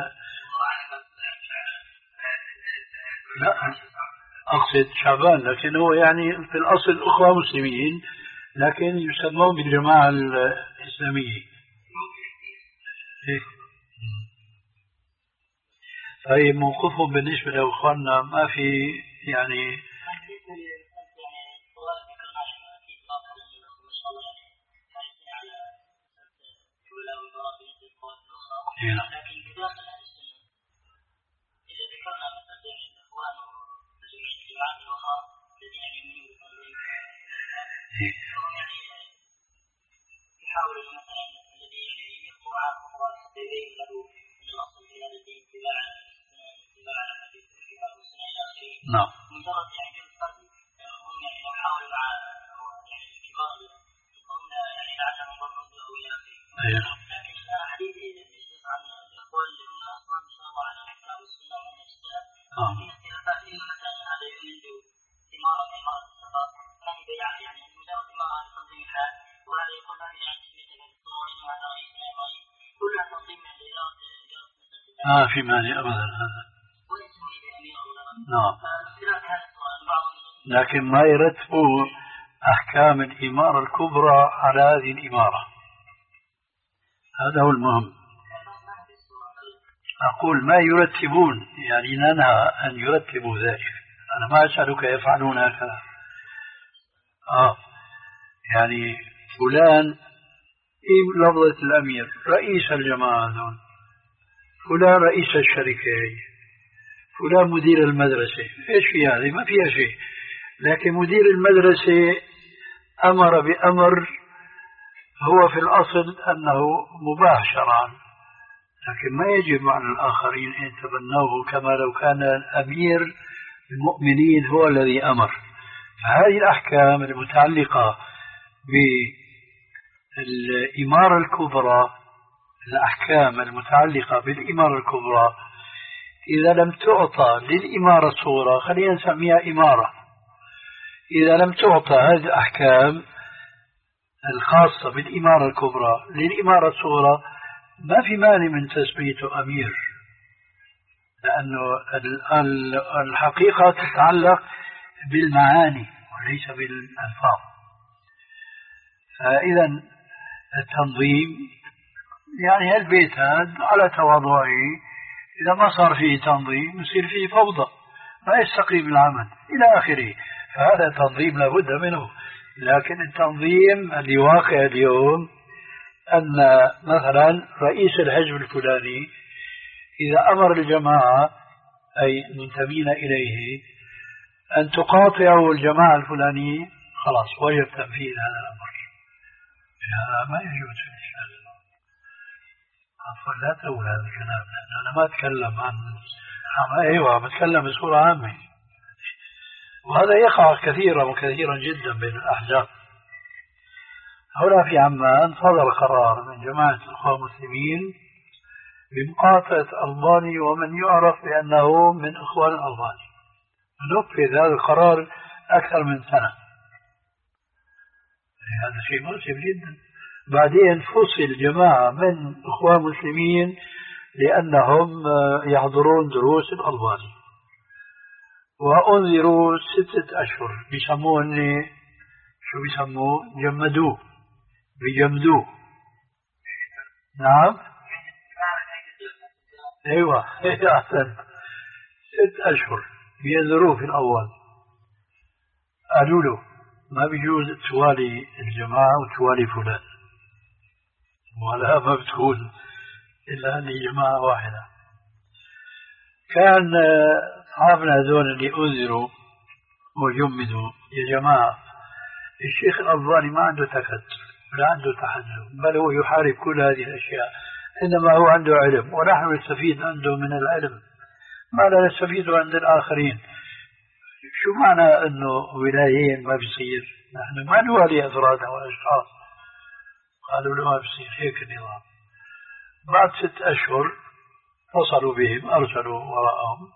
[SPEAKER 1] لا أقصد شعبان، لكن هو يعني في الأصل أخوة مسلمين لكن يسمون بالجماعة الإسلامية. طيب موقفهم بالنسبة لأخواننا ما في يعني نعم.
[SPEAKER 2] مجرد يعني الفرد هم يعني لو حاولوا مع يعني الكبار هم يعني لعلهم ضروروا او الى اخره. لكن حديثي عن الاخوه اللي هم اصلا ان شاء الله على كتاب السنه والاختلاف في اختلافات مثلا هذا يريد اماره اماره السفر هذه بيع يعني مجرد اماره لتنظيم الحال وهذا يقول هذه يعني مثل الطوارئ وهذا رئيسنا رئيس كلها تنظيم لاداره
[SPEAKER 1] ما في مانع ابدا هذا. نعم. لكن ما يرتبوا أحكام الإمارة الكبرى على هذه الإمارة، هذا هو المهم. أقول ما يرتبون يعني ننهى أن يرتبوا ذلك. أنا ما أسألك يفعلون هكذا. آه يعني فلان إيه لفظة الأمير رئيس الجماعة دون، فلان رئيس الشركة، فلان مدير المدرسة. إيش في هذه؟ ما فيها شيء. لكن مدير المدرسة أمر بأمر هو في الأصل أنه مباح شرعا، لكن ما يجب على الآخرين أن يتبنوه كما لو كان الأمير المؤمنين هو الذي أمر. فهذه الأحكام المتعلقة بالإمارة الكبرى، الأحكام المتعلقة بالإمارة الكبرى إذا لم تعطى للإمارة الصغرى، خلينا نسميها إمارة، إذا لم تعطى هذه الأحكام الخاصة بالإمارة الكبرى للإمارة الصغرى ما في مانع من تسميته أمير، لأنه الحقيقة تتعلق بالمعاني وليس بالألفاظ. فإذا التنظيم يعني البيت هذا على تواضعه، إذا ما صار فيه تنظيم يصير فيه فوضى، ما يستقيم العمل إلى آخره. فهذا تنظيم لابد منه. لكن التنظيم اللي واقع اليوم أن مثلا رئيس الحزب الفلاني إذا أمر الجماعة أي منتمين إليه أن تقاطعوا الجماعة الفلانية، خلاص وجب تنفيذ هذا الأمر. هذا ما يجوز في الإسلام. عفوا لا تقول هذا الكلام، لأن أنا ما أتكلم عن أيوة بتكلم بصورة عامة، وهذا يقع كثيرا وكثيرا جدا بين الأحزاب. هنا في عمان صدر قرار من جماعة الأخوة المسلمين بمقاطعة ألباني ومن يعرف بأنه من إخوان الألباني. نفذ هذا القرار أكثر من سنة. هذا شيء مؤسف جدا. بعدين فصل جماعة من إخوان المسلمين لأنهم يحضرون دروس الألباني، وأنذروا ستة أشهر. بيسموه شو بيسموه؟ جمدوه، بيجمدوه. نعم ايوه احسن، ست اشهر بينذروه في الاول. قالوا له ما بيجوز توالي الجماعه وتوالي فلان، ولا ما بتكون الا هذه جماعه واحده. كان اصحابنا هذول اللي انذروا وجمدوا يا جماعه، الشيخ الألباني ما عنده تكتل ولا عنده تحزب، بل هو يحارب كل هذه الأشياء، إنما هو عنده علم ونحن نستفيد عنده من العلم ما لا نستفيد عند الآخرين. شو معنى أنه ولايين ما بيصير؟ نحن ما نوالي أفرادا وأشخاص. قالوا له ما بيصير، هيك النظام. بعد ست أشهر اتصلوا بهم، أرسلوا وراءهم،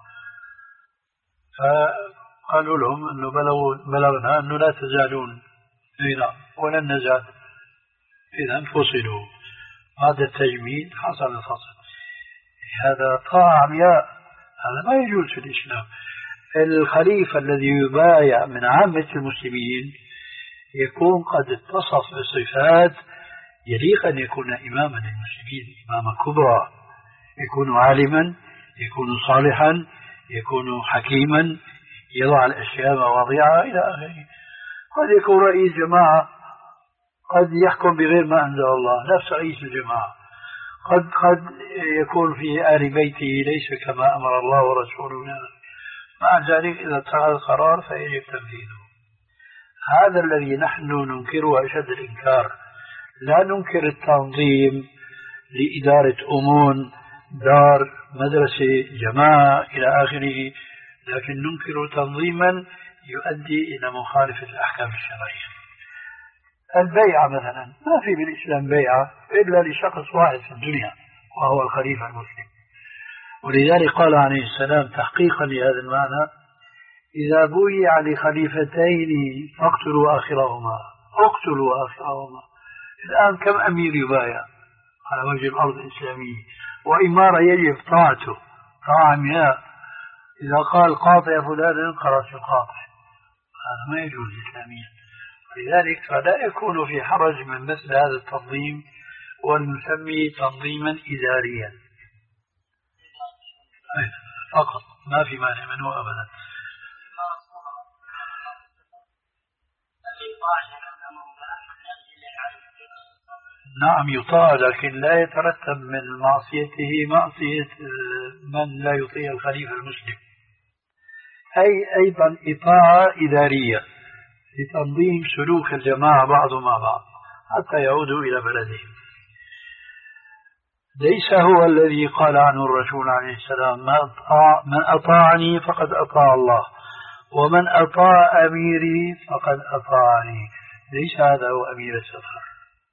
[SPEAKER 1] فقالوا لهم أنه بلغنا أنه لا تزالون هنا ولن نزال، إذا فصلوا. هذا التجميد حصل الفصل. هذا طاعة عمياء، هذا ما يجوز في الإسلام. الخليفة الذي يبايع من عامة المسلمين يكون قد اتصف بصفات يليق أن يكون إماما للمسلمين، إماما كبرى، يكون عالما، يكون صالحا، يكون حكيما، يضع الأشياء مواضعها إلى آخره. قد يكون رئيس جماعة قد يحكم بغير ما أنزل الله، نفس رئيس الجماعة. قد قد يكون في آل بيته ليس كما أمر الله ورسوله، مع ذلك إذا اتخذ القرار فيجب تنفيذه. هذا الذي نحن ننكره أشد الإنكار. لا ننكر التنظيم لإدارة أمون، دار، مدرسة، جماعة إلى آخره، لكن ننكر تنظيما يؤدي إلى مخالفة الأحكام الشرعية. البيعة مثلا، ما في بالإسلام بيعة إلا لشخص واحد في الدنيا وهو الخليفة المسلم. ولذلك قال عليه السلام تحقيقا لهذا المعنى: إذا بويع لخليفتين فاقتلوا آخرهما، اقتلوا آخرهما. الآن كم أمير يبايع على وجه الأرض الإسلامية، وإمارة يجب طاعته طاعة عمياء. إذا قال قاطع فلان خلاص يقاطع، هذا ما يجوز إسلاميا. لذلك فلا يكون في حرج من مثل هذا التنظيم، ونسميه تنظيما إداريا فقط، ما في مانع منه أبدا. نعم يطاع، لكن لا يترتب من معصيته معصية من لا يطيع الخليفة المسلم. أي أيضا إطاعة إدارية لتنظيم سلوك الجماعة بعضهم مع بعض، حتى يعودوا إلى بلدهم. ليس هو الذي قال عنه الرسول عليه السلام: من أطاعني فقد أطاع الله، ومن أطاع أميري فقد أطاعني. ليس هذا هو أمير السفر.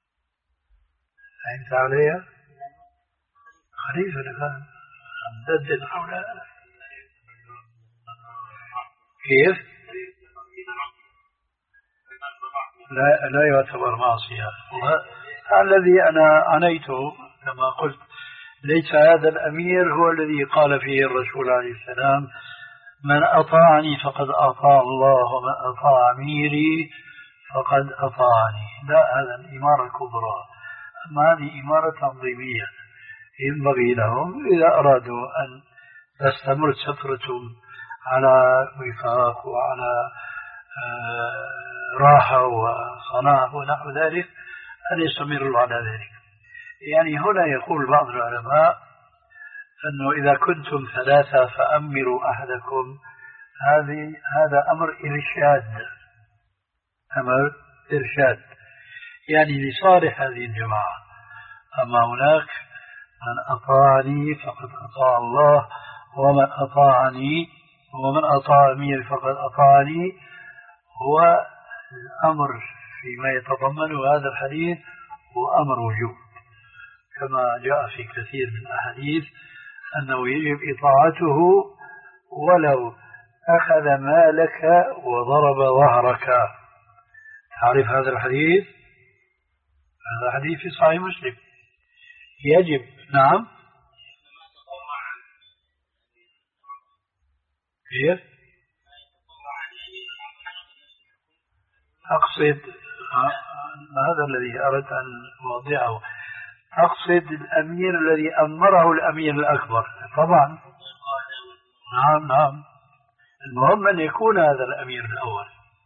[SPEAKER 1] فهمت علي؟ خليفة الآن ضد حول. كيف؟ لا, لا يعتبر معصية. الذي أنا عنيته كما قلت، ليس هذا الأمير هو الذي قال فيه الرسول عليه السلام: من أطاعني فقد أطاع الله، ومن أطاع أميري فقد أطاعني. لا، هذا الإمارة الكبرى. أما هذه إمارة تنظيمية ينبغي لهم إذا أرادوا أن تستمر سترتهم على وفاق وعلى راحة وصلاح ونحو ذلك أن يستمروا على ذلك. يعني هنا يقول بعض العلماء أنه إذا كنتم ثلاثة فأمروا أحدكم، هذه هذا أمر إرشاد، أمر إرشاد يعني لصالح هذه الجماعة. أما هناك من أطاعني فقد أطاع الله، ومن أطاعني ومن أطاع أميري فقد أطاعني، هو الأمر فيما يتضمنه هذا الحديث هو أمر وجوب، كما جاء في كثير من الأحاديث أنه يجب إطاعته ولو أخذ مالك وضرب ظهرك. تعرف هذا الحديث؟ هذا حديث في صحيح مسلم. يجب. نعم. كيف؟ أقصد هذا الذي أردت أن أوضحه، أقصد الأمير الذي أمره الأمير الأكبر طبعا. نعم نعم، المهم أن يكون هذا الأمير الأول،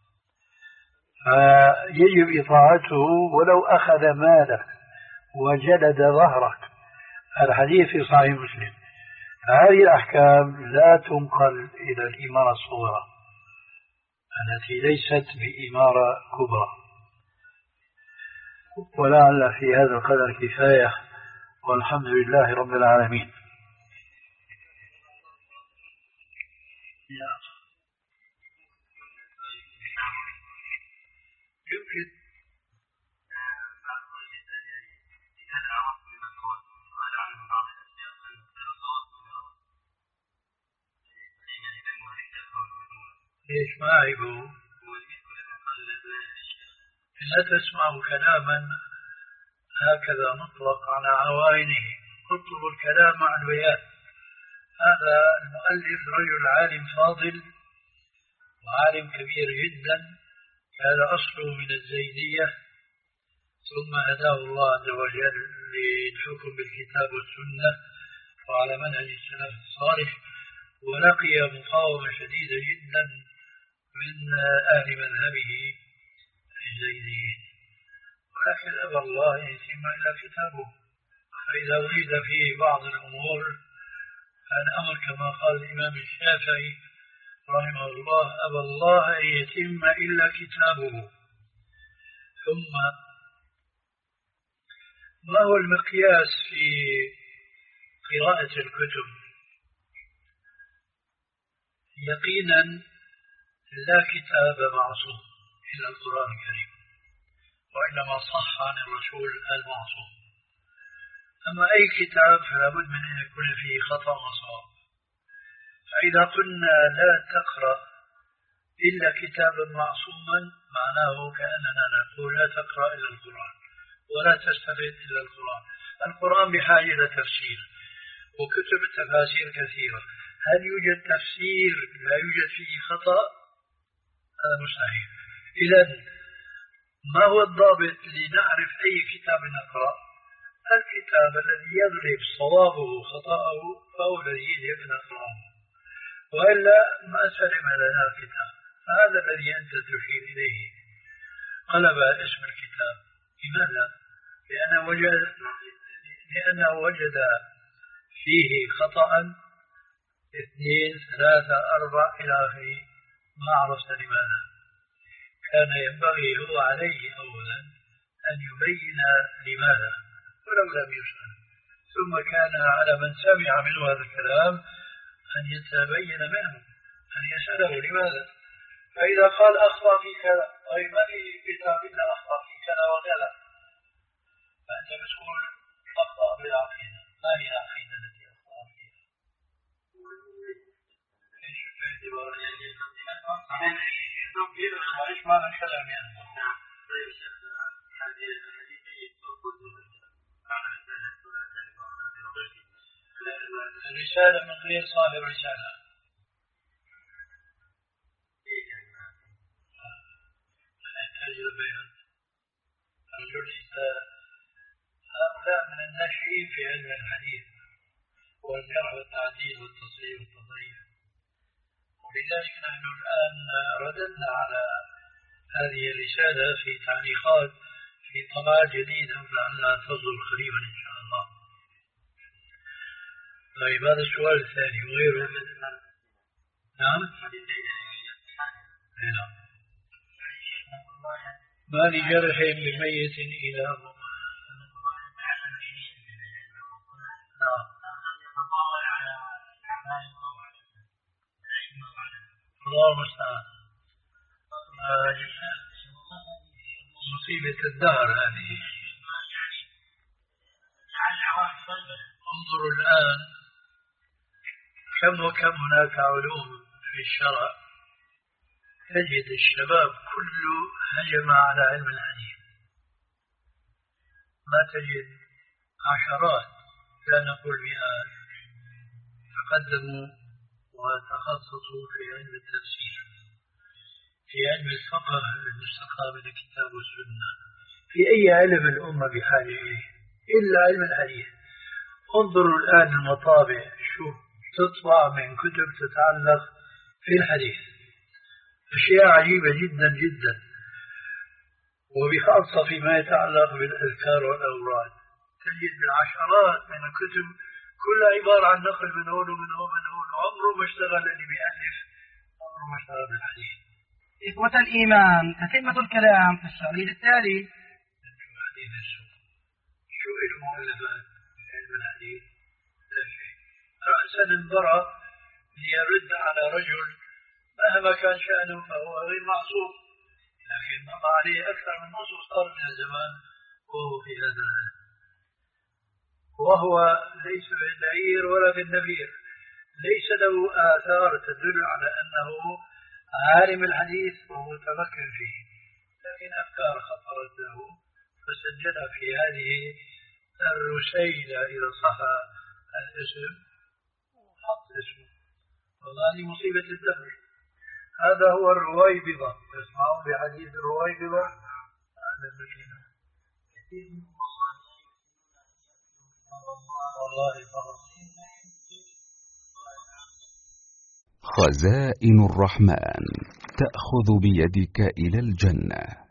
[SPEAKER 1] فيجب إطاعته ولو أخذ مالك وجلد ظهرك. الحديث في صحيح مسلم. هذه الأحكام لا تنقل إلى الإمارة الصغرى التي ليست بإمارة كبرى. ولعل في هذا القدر كفاية، والحمد لله رب العالمين. يمكن ليش ما عيبوا؟ لا تسمعوا كلاما هكذا مطلق على عوائنه، اطلبوا الكلام مع البيان. هذا المؤلف رجل عالم فاضل وعالم كبير جدا، كان أصله من الزيدية، ثم هداه الله عز وجل للحكم بالكتاب والسنة وعلى منهج السلف الصالح، ولقي مقاومة شديدة جدا من أهل مذهبه الزيديين، ولكن أبى الله أن يتم إلا كتابه. فإذا أريد فيه بعض الأمور الأمر كما قال الإمام الشافعي رحمه الله: أبى الله أن يتم إلا كتابه. ثم ما هو المقياس في قراءة الكتب؟ يقينا لا كتاب معصوم إلا القرآن الكريم، وإنما صح عن الرسول المعصوم. أما أي كتاب فلا بد من أن يكون فيه خطأ وصواب. فإذا قلنا لا تقرأ إلا كتابا معصوما، معناه كأننا نقول لا تقرأ إلا القرآن ولا تستفيد إلا القرآن. القرآن بحاجة إلى تفسير، وكتب التفاسير كثيرة. هل يوجد تفسير لا يوجد فيه خطأ؟ هذا مستحيل. إذن ما هو الضابط لنعرف أي كتاب نقرأ؟ الكتاب الذي يغلب صوابه خطأه فهو الذي يجب أن نقرأه، وإلا ما سلم لنا الكتاب. هذا الذي أنت تشير إليه، قلب اسم الكتاب. لماذا؟ لأنه وجد, لأنه وجد فيه خطأ اثنين ثلاثة أربع إلى آخره، ما عرفت لماذا. كان ينبغي هو عليه أولا أن يبين لماذا ولو لم يسأل، ثم كان على من سمع منه هذا الكلام أن يتبين منه أن يسأله لماذا. فإذا قال أخطأ في كذا، طيب ما في كتاب إلا أخطأ في كذا وكذا، فأنت مسؤول أخطأ بالعقيدة، ما هي العقيدة التي أخطأ فيها؟ إيش الاعتبار؟ إيش معنى الكلام يعني؟ الرسالة من غير صاحب الرسالة يحتاج إلى بيان. الرجل هؤلاء من الناشئين في علم الحديث والجرح والتعديل والتصحيح والتضعيف، ولذلك نحن الآن رددنا على هذه الرسالة في تعليقات في طبعات جديدة لعلها تصدر قريبا إن شاء الله. طيب هذا السؤال الثاني وغيره. نعم. نعم. ما لجرح بميت إلى الله المستعان. مصيبة الدهر هذه. انظروا الآن كم وكم هناك علوم في الشرع تجد الشباب كله هجم على علم الحديث، ما تجد عشرات لا نقول مئات تقدموا وتخصصوا في علم التفسير، في علم الفقه المستقى من الكتاب والسنة، في أي علم الأمة بحاجة إليه إلا علم الحديث. انظروا الآن المطابع شوف تطبع من كتب تتعلق في الحديث، أشياء عجيبة جدا جدا، وبخاصة فيما يتعلق بالأذكار والأوراد تجد بالعشرات من الكتب كلها عبارة عن نقل من هون ومن هون ومن هون، عمره ما اشتغل اللي بيألف عمره ما اشتغل بالحديث.
[SPEAKER 3] إخوة الإيمان، تتمة الكلام في الشريط التالي.
[SPEAKER 1] حديث السوء شو إله مؤلفات في علم الحديث؟ لا شيء. رأسا انبرى ليرد على رجل مهما كان شأنه فهو غير معصوم، لكن مضى عليه أكثر من نصف قرن من الزمان وهو في هذا العلم، وهو ليس في النعير ولا في النبير، ليس له آثار تدل على أنه عالم الحديث وهو متمكن فيه، لكن أفكار خطرت له فسجلها في هذه الرسيلة إذا صح الاسم وحط اسمه، وهذه مصيبة الدهر. هذا هو الرويبضة، تسمعون بحديث الرويبضة؟ هذا المشكلة والله فقط.
[SPEAKER 4] خزائن الرحمن تأخذ بيدك إلى الجنة.